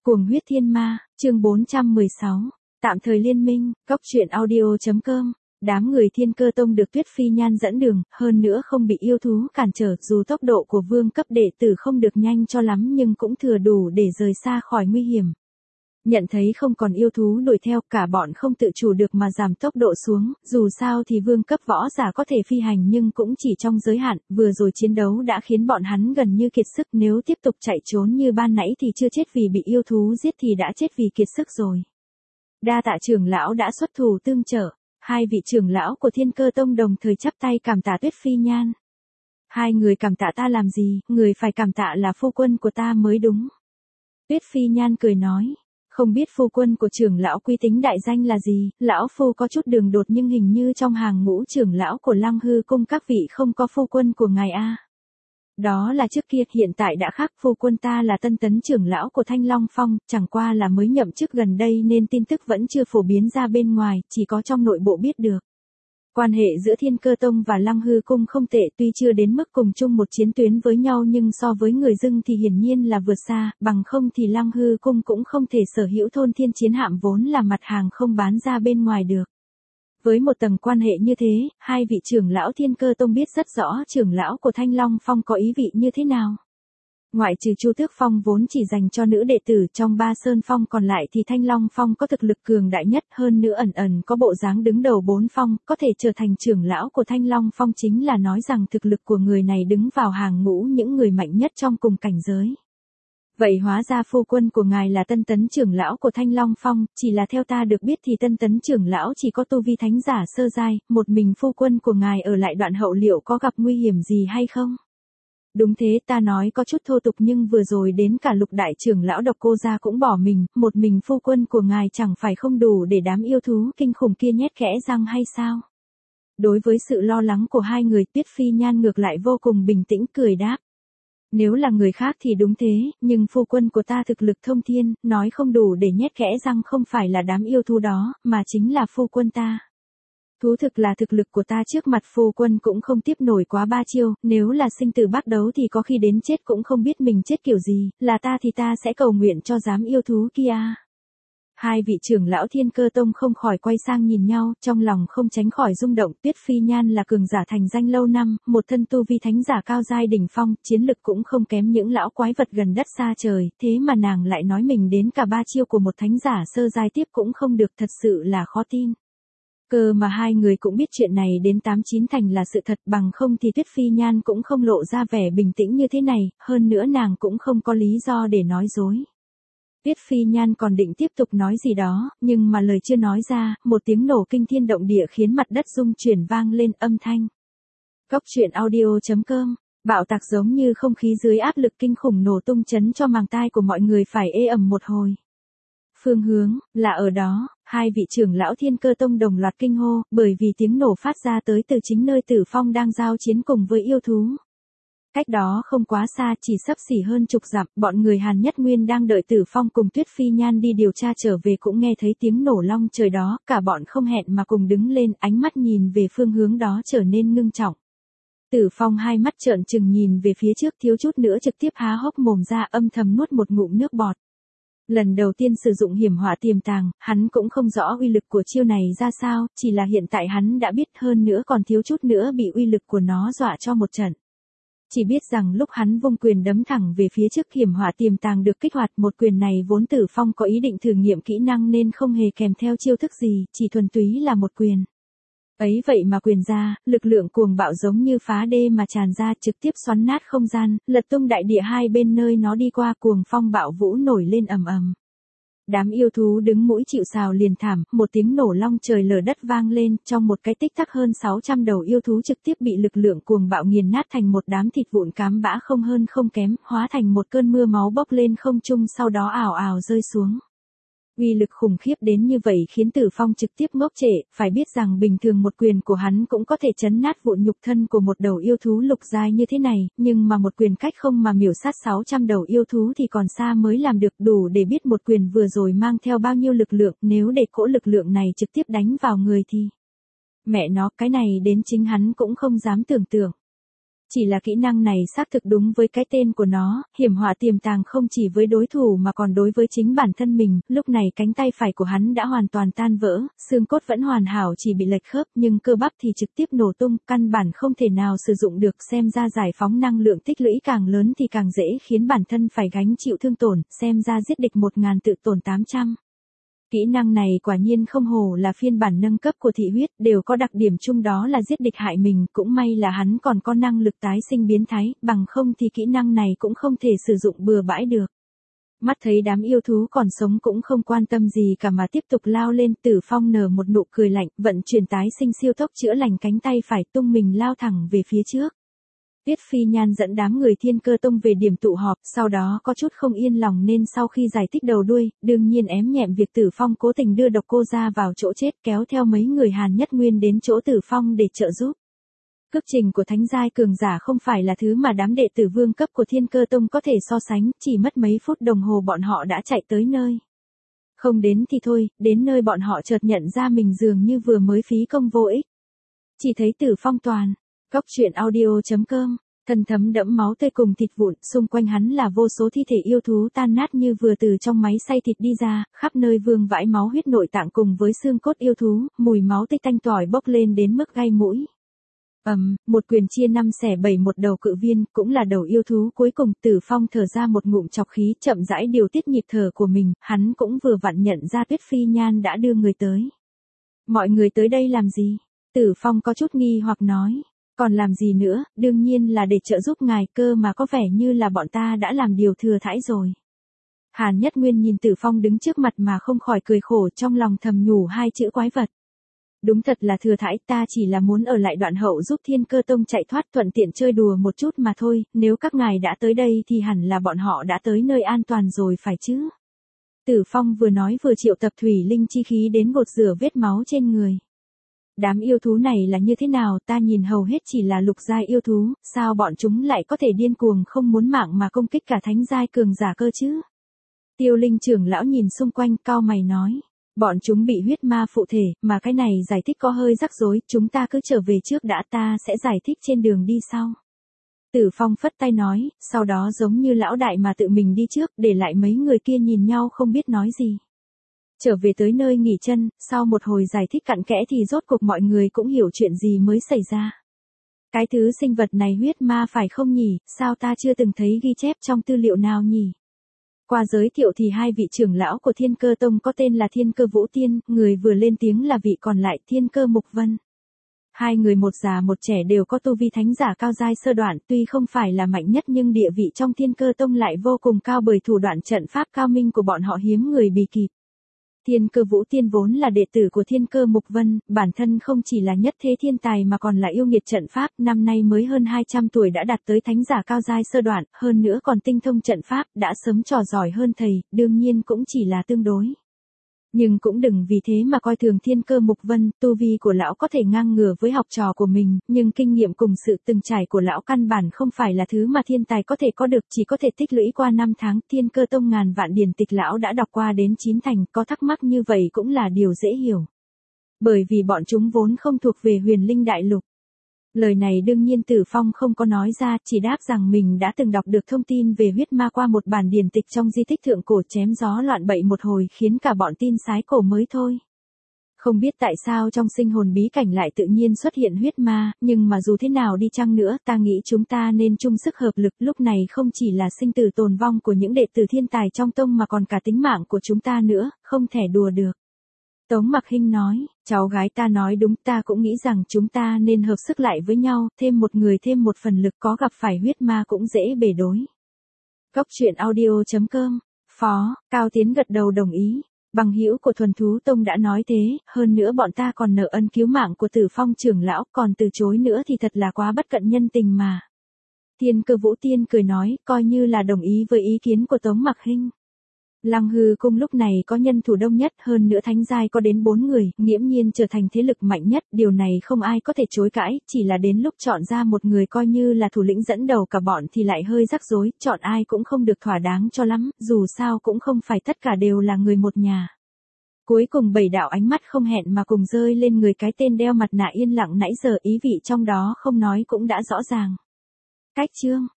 Cuồng huyết thiên ma, chương 416, tạm thời liên minh, góc truyện audio.com. Đám người Thiên Cơ Tông được Tuyết Phi Nhan dẫn đường, hơn nữa không bị yêu thú cản trở, dù tốc độ của vương cấp đệ tử không được nhanh cho lắm nhưng cũng thừa đủ để rời xa khỏi nguy hiểm. Nhận thấy không còn yêu thú đuổi theo, cả bọn không tự chủ được mà giảm tốc độ xuống, dù sao thì vương cấp võ giả có thể phi hành nhưng cũng chỉ trong giới hạn, vừa rồi chiến đấu đã khiến bọn hắn gần như kiệt sức, nếu tiếp tục chạy trốn như ban nãy thì chưa chết vì bị yêu thú giết thì đã chết vì kiệt sức rồi. Đa tạ trưởng lão đã xuất thủ tương trợ, hai vị trưởng lão của Thiên Cơ Tông đồng thời chắp tay cảm tạ Tuyết Phi Nhan. Hai người cảm tạ ta làm gì, người phải cảm tạ là phu quân của ta mới đúng. Tuyết Phi Nhan cười nói. Không biết phu quân của trưởng lão quy tính đại danh là gì, lão phu có chút đường đột nhưng hình như trong hàng ngũ trưởng lão của Lăng Hư Cung các vị không có phu quân của ngài a. Đó là trước kia, hiện tại đã khác, phu quân ta là Tân Tấn trưởng lão của Thanh Long Phong, chẳng qua là mới nhậm chức gần đây nên tin tức vẫn chưa phổ biến ra bên ngoài, chỉ có trong nội bộ biết được. Quan hệ giữa Thiên Cơ Tông và Lăng Hư Cung không tệ, tuy chưa đến mức cùng chung một chiến tuyến với nhau nhưng so với người Dưng thì hiển nhiên là vượt xa, bằng không thì Lăng Hư Cung cũng không thể sở hữu thôn thiên chiến hạm vốn là mặt hàng không bán ra bên ngoài được. Với một tầng quan hệ như thế, hai vị trưởng lão Thiên Cơ Tông biết rất rõ trưởng lão của Thanh Long Phong có ý vị như thế nào. Ngoại trừ Chu Tước Phong vốn chỉ dành cho nữ đệ tử, trong ba sơn phong còn lại thì Thanh Long Phong có thực lực cường đại nhất, hơn nữa ẩn ẩn có bộ dáng đứng đầu bốn phong, có thể trở thành trưởng lão của Thanh Long Phong chính là nói rằng thực lực của người này đứng vào hàng ngũ những người mạnh nhất trong cùng cảnh giới. Vậy hóa ra phu quân của ngài là Tân Tấn trưởng lão của Thanh Long Phong, chỉ là theo ta được biết thì Tân Tấn trưởng lão chỉ có tu vi thánh giả sơ giai, một mình phu quân của ngài ở lại Đoạn Hậu liệu có gặp nguy hiểm gì hay không? Đúng thế, ta nói có chút thô tục nhưng vừa rồi đến cả Lục đại trưởng lão Độc Cô gia cũng bỏ mình, một mình phu quân của ngài chẳng phải không đủ để đám yêu thú kinh khủng kia nhét kẽ răng hay sao? Đối với sự lo lắng của hai người, Tuyết Phi Nhan ngược lại vô cùng bình tĩnh cười đáp. Nếu là người khác thì đúng thế, nhưng phu quân của ta thực lực thông thiên, nói không đủ để nhét kẽ răng không phải là đám yêu thú đó, mà chính là phu quân ta. Thú thực là thực lực của ta trước mặt phu quân cũng không tiếp nổi quá ba chiêu, nếu là sinh tử bắt đấu thì có khi đến chết cũng không biết mình chết kiểu gì, là ta thì ta sẽ cầu nguyện cho đám yêu thú kia. Hai vị trưởng lão Thiên Cơ Tông không khỏi quay sang nhìn nhau, trong lòng không tránh khỏi rung động. Tuyết Phi Nhan là cường giả thành danh lâu năm, một thân tu vi thánh giả cao giai đỉnh phong, chiến lực cũng không kém những lão quái vật gần đất xa trời, thế mà nàng lại nói mình đến cả ba chiêu của một thánh giả sơ giai tiếp cũng không được, thật sự là khó tin. Cơ mà hai người cũng biết chuyện này đến 8-9 thành là sự thật, bằng không thì Tuyết Phi Nhan cũng không lộ ra vẻ bình tĩnh như thế này, hơn nữa nàng cũng không có lý do để nói dối. Tuyết Phi Nhan còn định tiếp tục nói gì đó, nhưng mà lời chưa nói ra, một tiếng nổ kinh thiên động địa khiến mặt đất rung chuyển vang lên âm thanh. Góc truyện audio.com, bạo tạc giống như không khí dưới áp lực kinh khủng nổ tung chấn cho màng tai của mọi người phải ê ẩm một hồi. Phương hướng, là ở đó, hai vị trưởng lão Thiên Cơ Tông đồng loạt kinh hô, bởi vì tiếng nổ phát ra tới từ chính nơi Tử Phong đang giao chiến cùng với yêu thú. Cách đó không quá xa, chỉ xấp xỉ hơn chục dặm, bọn người Hàn Nhất Nguyên đang đợi Tử Phong cùng Tuyết Phi Nhan đi điều tra trở về cũng nghe thấy tiếng nổ long trời đó, cả bọn không hẹn mà cùng đứng lên, ánh mắt nhìn về phương hướng đó trở nên ngưng trọng. Tử Phong hai mắt trợn trừng nhìn về phía trước, thiếu chút nữa trực tiếp há hốc mồm ra, âm thầm nuốt một ngụm nước bọt. Lần đầu tiên sử dụng hiểm họa tiềm tàng, hắn cũng không rõ uy lực của chiêu này ra sao, chỉ là hiện tại hắn đã biết, hơn nữa còn thiếu chút nữa bị uy lực của nó dọa cho một trận. Chỉ biết rằng lúc hắn vung quyền đấm thẳng về phía trước, hiểm họa tiềm tàng được kích hoạt, một quyền này vốn Tử Phong có ý định thử nghiệm kỹ năng nên không hề kèm theo chiêu thức gì, chỉ thuần túy là một quyền. Ấy vậy mà quyền ra, lực lượng cuồng bạo giống như phá đê mà tràn ra, trực tiếp xoắn nát không gian, lật tung đại địa hai bên nơi nó đi qua, cuồng phong bạo vũ nổi lên ầm ầm. Đám yêu thú đứng mũi chịu sào liền thảm, một tiếng nổ long trời lở đất vang lên, trong một cái tích tắc hơn 600 đầu yêu thú trực tiếp bị lực lượng cuồng bạo nghiền nát thành một đám thịt vụn cám bã không hơn không kém, hóa thành một cơn mưa máu bốc lên không trung sau đó ào ào rơi xuống. Uy lực khủng khiếp đến như vậy khiến Tử Phong trực tiếp ngốc trệ, phải biết rằng bình thường một quyền của hắn cũng có thể chấn nát vụn nhục thân của một đầu yêu thú lục giai như thế này, nhưng mà một quyền cách không mà miểu sát 600 đầu yêu thú thì còn xa mới làm được, đủ để biết một quyền vừa rồi mang theo bao nhiêu lực lượng, nếu để cỗ lực lượng này trực tiếp đánh vào người thì... Mẹ nó, cái này đến chính hắn cũng không dám tưởng tượng. Chỉ là kỹ năng này xác thực đúng với cái tên của nó, hiểm họa tiềm tàng không chỉ với đối thủ mà còn đối với chính bản thân mình, lúc này cánh tay phải của hắn đã hoàn toàn tan vỡ, xương cốt vẫn hoàn hảo chỉ bị lệch khớp nhưng cơ bắp thì trực tiếp nổ tung, căn bản không thể nào sử dụng được, xem ra giải phóng năng lượng tích lũy càng lớn thì càng dễ khiến bản thân phải gánh chịu thương tổn, xem ra giết địch 1000 tự tổn 800. Kỹ năng này quả nhiên không hổ là phiên bản nâng cấp của thị huyết, đều có đặc điểm chung đó là giết địch hại mình, cũng may là hắn còn có năng lực tái sinh biến thái, bằng không thì kỹ năng này cũng không thể sử dụng bừa bãi được. Mắt thấy đám yêu thú còn sống cũng không quan tâm gì cả mà tiếp tục lao lên, Tử Phong nở một nụ cười lạnh, vận chuyển tái sinh siêu tốc chữa lành cánh tay phải, tung mình lao thẳng về phía trước. Tuyết Phi Nhan dẫn đám người Thiên Cơ Tông về điểm tụ họp, sau đó có chút không yên lòng nên sau khi giải thích đầu đuôi, đương nhiên ém nhẹm việc Tử Phong cố tình đưa độc cô ra vào chỗ chết, kéo theo mấy người Hàn Nhất Nguyên đến chỗ Tử Phong để trợ giúp. Cước trình của thánh giai cường giả không phải là thứ mà đám đệ tử vương cấp của Thiên Cơ Tông có thể so sánh, chỉ mất mấy phút đồng hồ bọn họ đã chạy tới nơi. Không đến thì thôi, đến nơi bọn họ chợt nhận ra mình dường như vừa mới phí công vô ích. Chỉ thấy Tử Phong toàn. Cóc truyện audio.com, thân thấm đẫm máu tươi cùng thịt vụn, xung quanh hắn là vô số thi thể yêu thú tan nát như vừa từ trong máy xay thịt đi ra, khắp nơi vương vãi máu huyết nội tạng cùng với xương cốt yêu thú, mùi máu tươi tanh tỏi bốc lên đến mức gai mũi. Một quyền chia 5/7 một đầu cự viên, cũng là đầu yêu thú cuối cùng, Tử Phong thở ra một ngụm trọc khí, chậm rãi điều tiết nhịp thở của mình, hắn cũng vừa vặn nhận ra Tuyết Phi Nhan đã đưa người tới. Mọi người tới đây làm gì? Tử Phong có chút nghi hoặc nói. Còn làm gì nữa, đương nhiên là để trợ giúp ngài, cơ mà có vẻ như là bọn ta đã làm điều thừa thãi rồi. Hàn Nhất Nguyên nhìn Tử Phong đứng trước mặt mà không khỏi cười khổ, trong lòng thầm nhủ hai chữ quái vật. Đúng thật là thừa thãi, ta chỉ là muốn ở lại Đoạn Hậu giúp Thiên Cơ Tông chạy thoát, thuận tiện chơi đùa một chút mà thôi, nếu các ngài đã tới đây thì hẳn là bọn họ đã tới nơi an toàn rồi phải chứ. Tử Phong vừa nói vừa triệu tập thủy linh chi khí đến gột rửa vết máu trên người. Đám yêu thú này là như thế nào, ta nhìn hầu hết chỉ là lục giai yêu thú, sao bọn chúng lại có thể điên cuồng không muốn mạng mà công kích cả thánh giai cường giả cơ chứ? Tiêu Linh trưởng lão nhìn xung quanh, cau mày nói, bọn chúng bị huyết ma phụ thể, mà cái này giải thích có hơi rắc rối, chúng ta cứ trở về trước đã, ta sẽ giải thích trên đường đi sau. Tử Phong phất tay nói, sau đó giống như lão đại mà tự mình đi trước, để lại mấy người kia nhìn nhau không biết nói gì. Trở về tới nơi nghỉ chân, sau một hồi giải thích cặn kẽ thì rốt cuộc mọi người cũng hiểu chuyện gì mới xảy ra. Cái thứ sinh vật này huyết ma phải không nhỉ, sao ta chưa từng thấy ghi chép trong tư liệu nào nhỉ? Qua giới thiệu thì hai vị trưởng lão của Thiên Cơ Tông có tên là Thiên Cơ Vũ Tiên, người vừa lên tiếng là vị còn lại Thiên Cơ Mục Vân. Hai người một già một trẻ đều có tu vi thánh giả cao giai sơ đoạn, tuy không phải là mạnh nhất nhưng địa vị trong Thiên Cơ Tông lại vô cùng cao bởi thủ đoạn trận pháp cao minh của bọn họ hiếm người bì kịp. Thiên Cơ Vũ Tiên vốn là đệ tử của Thiên Cơ Mục Vân, bản thân không chỉ là nhất thế thiên tài mà còn là yêu nghiệt trận pháp, năm nay mới hơn 200 tuổi đã đạt tới thánh giả cao giai sơ đoạn, hơn nữa còn tinh thông trận pháp, đã sớm trò giỏi hơn thầy, đương nhiên cũng chỉ là tương đối. Nhưng cũng đừng vì thế mà coi thường Thiên Cơ Mục Vân, tu vi của lão có thể ngang ngửa với học trò của mình, nhưng kinh nghiệm cùng sự từng trải của lão căn bản không phải là thứ mà thiên tài có thể có được, chỉ có thể tích lũy qua 5 tháng, Thiên Cơ Tông ngàn vạn điển tịch lão đã đọc qua đến 9 thành, có thắc mắc như vậy cũng là điều dễ hiểu. Bởi vì bọn chúng vốn không thuộc về Huyền Linh Đại Lục. Lời này đương nhiên Tử Phong không có nói ra, chỉ đáp rằng mình đã từng đọc được thông tin về huyết ma qua một bản điển tịch trong di tích thượng cổ, chém gió loạn bậy một hồi khiến cả bọn tin sái cổ mới thôi. Không biết tại sao trong sinh hồn bí cảnh lại tự nhiên xuất hiện huyết ma, nhưng mà dù thế nào đi chăng nữa, ta nghĩ chúng ta nên chung sức hợp lực, lúc này không chỉ là sinh tử tồn vong của những đệ tử thiên tài trong tông mà còn cả tính mạng của chúng ta nữa, không thể đùa được. Tống Mặc Hinh nói, cháu gái ta nói đúng, ta cũng nghĩ rằng chúng ta nên hợp sức lại với nhau, thêm một người thêm một phần lực, có gặp phải huyết ma cũng dễ bề đối. Cóc truyện audio.com, Phó, Cao Tiến gật đầu đồng ý, bằng hữu của Thuần Thú Tông đã nói thế, hơn nữa bọn ta còn nợ ân cứu mạng của Tử Phong trưởng lão, còn từ chối nữa thì thật là quá bất cận nhân tình mà. Thiên Cơ Vũ Tiên cười nói, coi như là đồng ý với ý kiến của Tống Mặc Hinh. Lăng Hư Cung lúc này có nhân thủ đông nhất, hơn nữa thánh giai có đến 4 người, nghiễm nhiên trở thành thế lực mạnh nhất, điều này không ai có thể chối cãi, chỉ là đến lúc chọn ra một người coi như là thủ lĩnh dẫn đầu cả bọn thì lại hơi rắc rối, chọn ai cũng không được thỏa đáng cho lắm, dù sao cũng không phải tất cả đều là người một nhà. Cuối cùng 7 đạo ánh mắt không hẹn mà cùng rơi lên người cái tên đeo mặt nạ yên lặng nãy giờ, ý vị trong đó không nói cũng đã rõ ràng. Cách chương